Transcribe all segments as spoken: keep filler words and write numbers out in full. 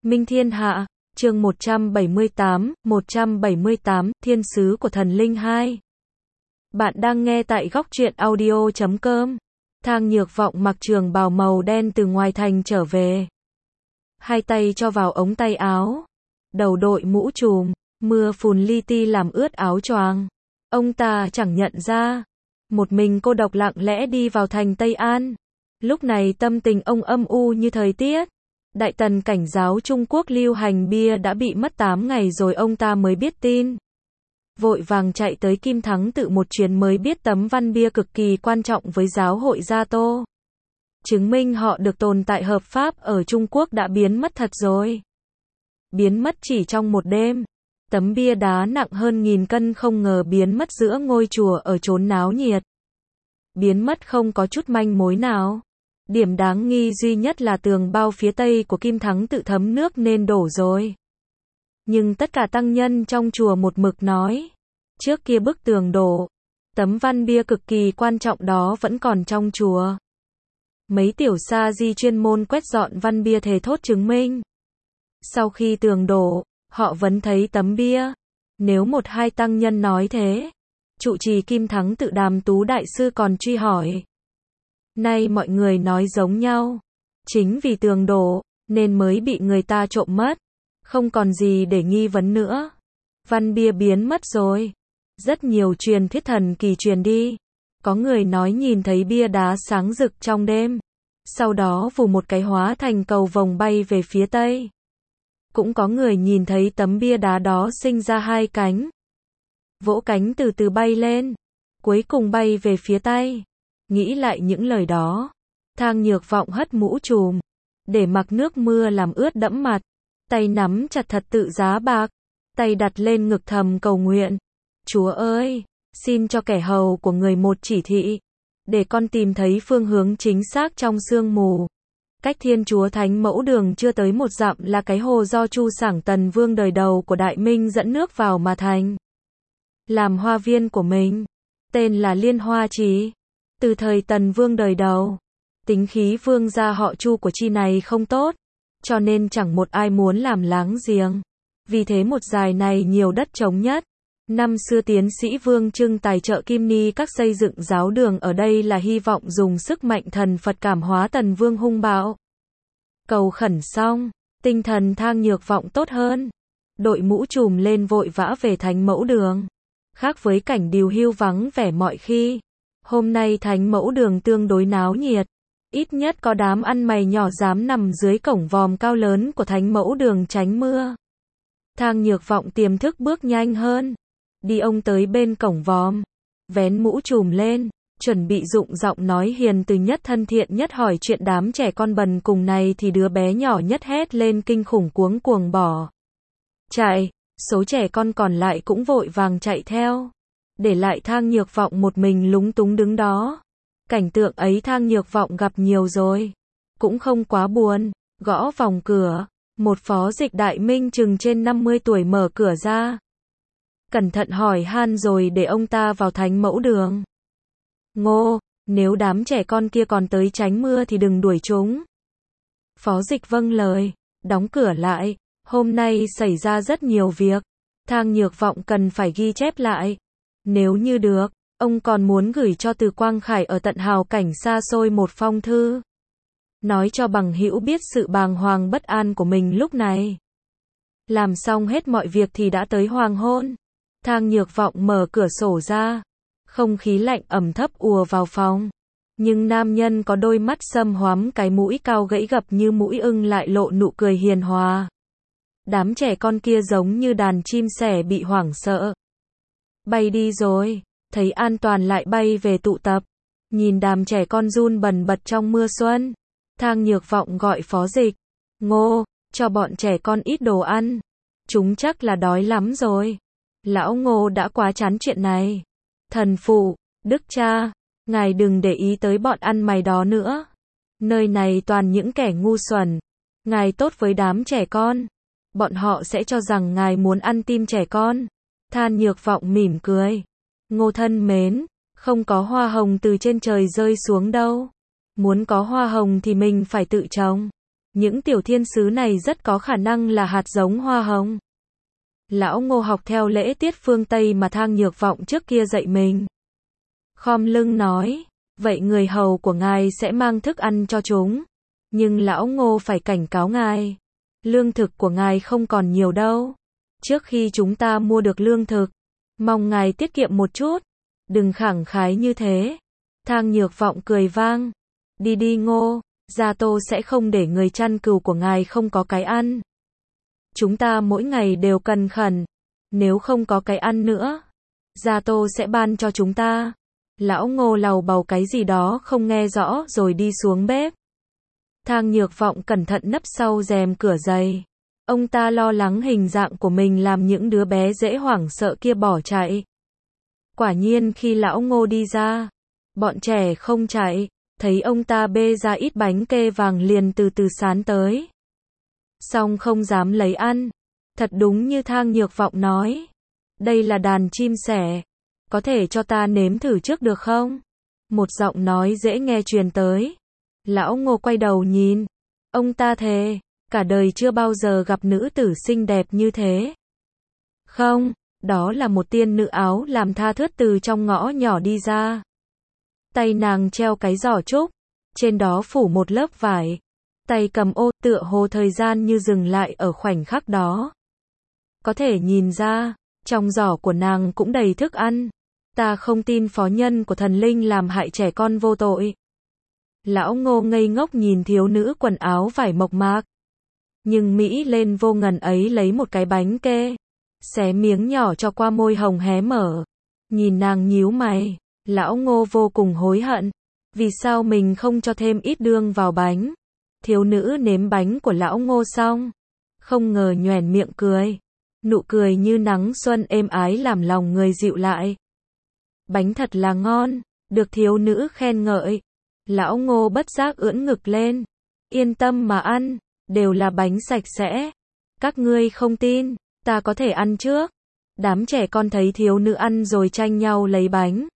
Minh Thiên Hạ, chương một trăm bảy mươi tám, một trăm bảy mươi tám, Thiên sứ của thần linh hai. Bạn đang nghe tại góc truyện audio chấm com. Thang Nhược Vọng mặc trường bào màu đen từ ngoài thành trở về. Hai tay cho vào ống tay áo. Đầu đội mũ trùm, mưa phùn li ti làm ướt áo choàng. Ông ta chẳng nhận ra. Một mình cô độc lặng lẽ đi vào thành Tây An. Lúc này tâm tình ông âm u như thời tiết. Đại tần cảnh giáo Trung Quốc lưu hành bia đã bị mất tám ngày rồi ông ta mới biết tin. Vội vàng chạy tới Kim Thắng Tự một chuyến mới biết tấm văn bia cực kỳ quan trọng với giáo hội Gia Tô. Chứng minh họ được tồn tại hợp pháp ở Trung Quốc đã biến mất thật rồi. Biến mất chỉ trong một đêm. Tấm bia đá nặng hơn nghìn cân không ngờ biến mất giữa ngôi chùa ở chốn náo nhiệt. Biến mất không có chút manh mối nào. Điểm đáng nghi duy nhất là tường bao phía tây của Kim Thắng Tự thấm nước nên đổ rồi. Nhưng tất cả tăng nhân trong chùa một mực nói, trước kia bức tường đổ, tấm văn bia cực kỳ quan trọng đó vẫn còn trong chùa. Mấy tiểu sa di chuyên môn quét dọn văn bia thề thốt chứng minh. Sau khi tường đổ, họ vẫn thấy tấm bia. Nếu một hai tăng nhân nói thế, trụ trì Kim Thắng Tự Đàm Tú đại sư còn truy hỏi. Nay mọi người nói giống nhau. Chính vì tường đổ, nên mới bị người ta trộm mất. Không còn gì để nghi vấn nữa. Văn bia biến mất rồi. Rất nhiều truyền thuyết thần kỳ truyền đi. Có người nói nhìn thấy bia đá sáng rực trong đêm. Sau đó vù một cái hóa thành cầu vồng bay về phía tây. Cũng có người nhìn thấy tấm bia đá đó sinh ra hai cánh. Vỗ cánh từ từ bay lên. Cuối cùng bay về phía tây. Nghĩ lại những lời đó. Thang Nhược Vọng hất mũ trùm. Để mặc nước mưa làm ướt đẫm mặt. Tay nắm chặt thật tự giá bạc. Tay đặt lên ngực thầm cầu nguyện. Chúa ơi, xin cho kẻ hầu của người một chỉ thị. Để con tìm thấy phương hướng chính xác trong sương mù. Cách Thiên Chúa Thánh Mẫu Đường chưa tới một dặm là cái hồ do Chu Sảng Tần Vương đời đầu của Đại Minh dẫn nước vào mà thành. Làm hoa viên của mình. Tên là Liên Hoa Trì. Từ thời Tần Vương đời đầu. Tính khí vương gia họ Chu của chi này không tốt. Cho nên chẳng một ai muốn làm láng giềng. Vì thế một dài này nhiều đất trống nhất. Năm xưa tiến sĩ Vương Trưng tài trợ Kim Ni các xây dựng giáo đường ở đây là hy vọng dùng sức mạnh thần Phật cảm hóa Tần Vương hung bạo. Cầu khẩn xong, tinh thần Thang Nhược Vọng tốt hơn. Đội mũ trùm lên vội vã về Thánh Mẫu Đường. Khác với cảnh điều hưu vắng vẻ mọi khi. Hôm nay Thánh Mẫu Đường tương đối náo nhiệt. Ít nhất có đám ăn mày nhỏ dám nằm dưới cổng vòm cao lớn của Thánh Mẫu Đường tránh mưa. Thang Nhược Vọng tiềm thức bước nhanh hơn. Đi ông tới bên cổng vòm. Vén mũ trùm lên. Chuẩn bị dụng giọng nói hiền từ nhất thân thiện nhất hỏi chuyện đám trẻ con bần cùng này thì đứa bé nhỏ nhất hét lên kinh khủng cuống cuồng bỏ chạy. Số trẻ con còn lại cũng vội vàng chạy theo. Để lại Thang Nhược Vọng một mình lúng túng đứng đó. Cảnh tượng ấy Thang Nhược Vọng gặp nhiều rồi. Cũng không quá buồn. Gõ vòng cửa. Một phó dịch Đại Minh chừng trên năm mươi tuổi mở cửa ra. Cẩn thận hỏi han rồi để ông ta vào Thánh Mẫu Đường. Ngô, nếu đám trẻ con kia còn tới tránh mưa thì đừng đuổi chúng. Phó dịch vâng lời. Đóng cửa lại. Hôm nay xảy ra rất nhiều việc. Thang Nhược Vọng cần phải ghi chép lại. Nếu như được, ông còn muốn gửi cho Từ Quang Khải ở tận hào cảnh xa xôi một phong thư. Nói cho bằng hữu biết sự bàng hoàng bất an của mình lúc này. Làm xong hết mọi việc thì đã tới hoàng hôn. Thang Nhược Vọng mở cửa sổ ra. Không khí lạnh ẩm thấp ùa vào phòng. Nhưng nam nhân có đôi mắt sâm hoắm cái mũi cao gãy gập như mũi ưng lại lộ nụ cười hiền hòa. Đám trẻ con kia giống như đàn chim sẻ bị hoảng sợ. Bay đi rồi, thấy an toàn lại bay về tụ tập. Nhìn đám trẻ con run bần bật trong mưa xuân. Thang Nhược Vọng gọi phó dịch. Ngô, cho bọn trẻ con ít đồ ăn. Chúng chắc là đói lắm rồi. Lão Ngô đã quá chán chuyện này. Thần phụ, Đức cha, ngài đừng để ý tới bọn ăn mày đó nữa. Nơi này toàn những kẻ ngu xuẩn. Ngài tốt với đám trẻ con. Bọn họ sẽ cho rằng ngài muốn ăn tim trẻ con. Thang Nhược Vọng mỉm cười. Ngô thân mến, không có hoa hồng từ trên trời rơi xuống đâu. Muốn có hoa hồng thì mình phải tự trồng. Những tiểu thiên sứ này rất có khả năng là hạt giống hoa hồng. Lão Ngô học theo lễ tiết phương Tây mà Thang Nhược Vọng trước kia dạy mình. Khom lưng nói, vậy người hầu của ngài sẽ mang thức ăn cho chúng. Nhưng lão Ngô phải cảnh cáo ngài, lương thực của ngài không còn nhiều đâu. Trước khi chúng ta mua được lương thực, mong ngài tiết kiệm một chút, đừng khẳng khái như thế. Thang Nhược Vọng cười vang, đi đi Ngô, Gia Tô sẽ không để người chăn cừu của ngài không có cái ăn. Chúng ta mỗi ngày đều cần khẩn, nếu không có cái ăn nữa, Gia Tô sẽ ban cho chúng ta. Lão Ngô lầu bầu cái gì đó không nghe rõ rồi đi xuống bếp. Thang Nhược Vọng cẩn thận nấp sau rèm cửa giày. Ông ta lo lắng hình dạng của mình làm những đứa bé dễ hoảng sợ kia bỏ chạy. Quả nhiên khi lão Ngô đi ra, bọn trẻ không chạy, thấy ông ta bê ra ít bánh kê vàng liền từ từ sán tới. Xong không dám lấy ăn. Thật đúng như Thang Nhược Vọng nói. Đây là đàn chim sẻ. Có thể cho ta nếm thử trước được không? Một giọng nói dễ nghe truyền tới. Lão Ngô quay đầu nhìn. Ông ta thề, cả đời chưa bao giờ gặp nữ tử xinh đẹp như thế. Không, đó là một tiên nữ áo làm tha thướt từ trong ngõ nhỏ đi ra. Tay nàng treo cái giỏ trúc, trên đó phủ một lớp vải. Tay cầm ô, tựa hồ thời gian như dừng lại ở khoảnh khắc đó. Có thể nhìn ra, trong giỏ của nàng cũng đầy thức ăn. Ta không tin phó nhân của thần linh làm hại trẻ con vô tội. Lão Ngô ngây ngốc nhìn thiếu nữ quần áo vải mộc mạc. Nhưng Mỹ lên vô ngần ấy lấy một cái bánh kê, xé miếng nhỏ cho qua môi hồng hé mở. Nhìn nàng nhíu mày, lão Ngô vô cùng hối hận. Vì sao mình không cho thêm ít đường vào bánh? Thiếu nữ nếm bánh của lão Ngô xong, không ngờ nhoẻn miệng cười. Nụ cười như nắng xuân êm ái làm lòng người dịu lại. Bánh thật là ngon, được thiếu nữ khen ngợi. Lão Ngô bất giác ưỡn ngực lên. Yên tâm mà ăn, đều là bánh sạch sẽ. Các ngươi không tin, ta có thể ăn trước. Đám trẻ con thấy thiếu nữ ăn rồi tranh nhau lấy bánh.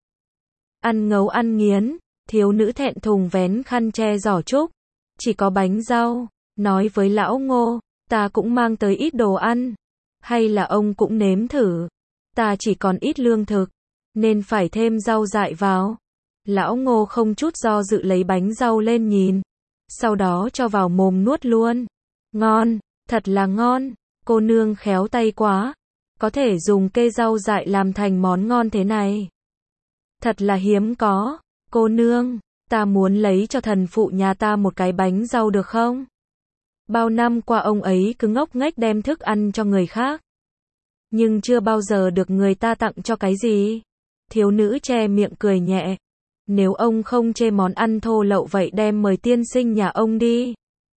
Ăn ngấu ăn nghiến, thiếu nữ thẹn thùng vén khăn che giỏ trúc. Chỉ có bánh rau, nói với lão Ngô, ta cũng mang tới ít đồ ăn. Hay là ông cũng nếm thử. Ta chỉ còn ít lương thực, nên phải thêm rau dại vào. Lão Ngô không chút do dự lấy bánh rau lên nhìn. Sau đó cho vào mồm nuốt luôn. Ngon, thật là ngon. Cô nương khéo tay quá. Có thể dùng cây rau dại làm thành món ngon thế này. Thật là hiếm có. Cô nương, ta muốn lấy cho thần phụ nhà ta một cái bánh rau được không? Bao năm qua ông ấy cứ ngốc nghếch đem thức ăn cho người khác. Nhưng chưa bao giờ được người ta tặng cho cái gì. Thiếu nữ che miệng cười nhẹ. Nếu ông không chê món ăn thô lậu vậy đem mời tiên sinh nhà ông đi.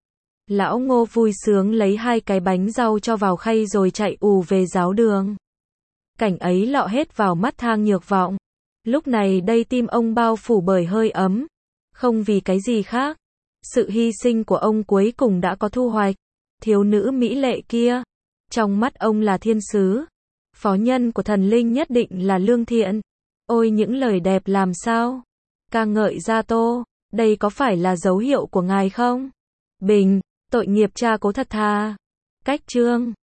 Lão Ngô vui sướng lấy hai cái bánh rau cho vào khay rồi chạy ù về giáo đường. Cảnh ấy lọ hết vào mắt Thang Nhược Vọng. Lúc này đây tim ông bao phủ bởi hơi ấm. Không vì cái gì khác. Sự hy sinh của ông cuối cùng đã có thu hoạch. Thiếu nữ mỹ lệ kia, trong mắt ông là thiên sứ. Phó nhân của thần linh nhất định là lương thiện. Ôi những lời đẹp làm sao. Ca ngợi Gia Tô, đây có phải là dấu hiệu của ngài không? Bình, tội nghiệp cha cố thật thà. Cách chương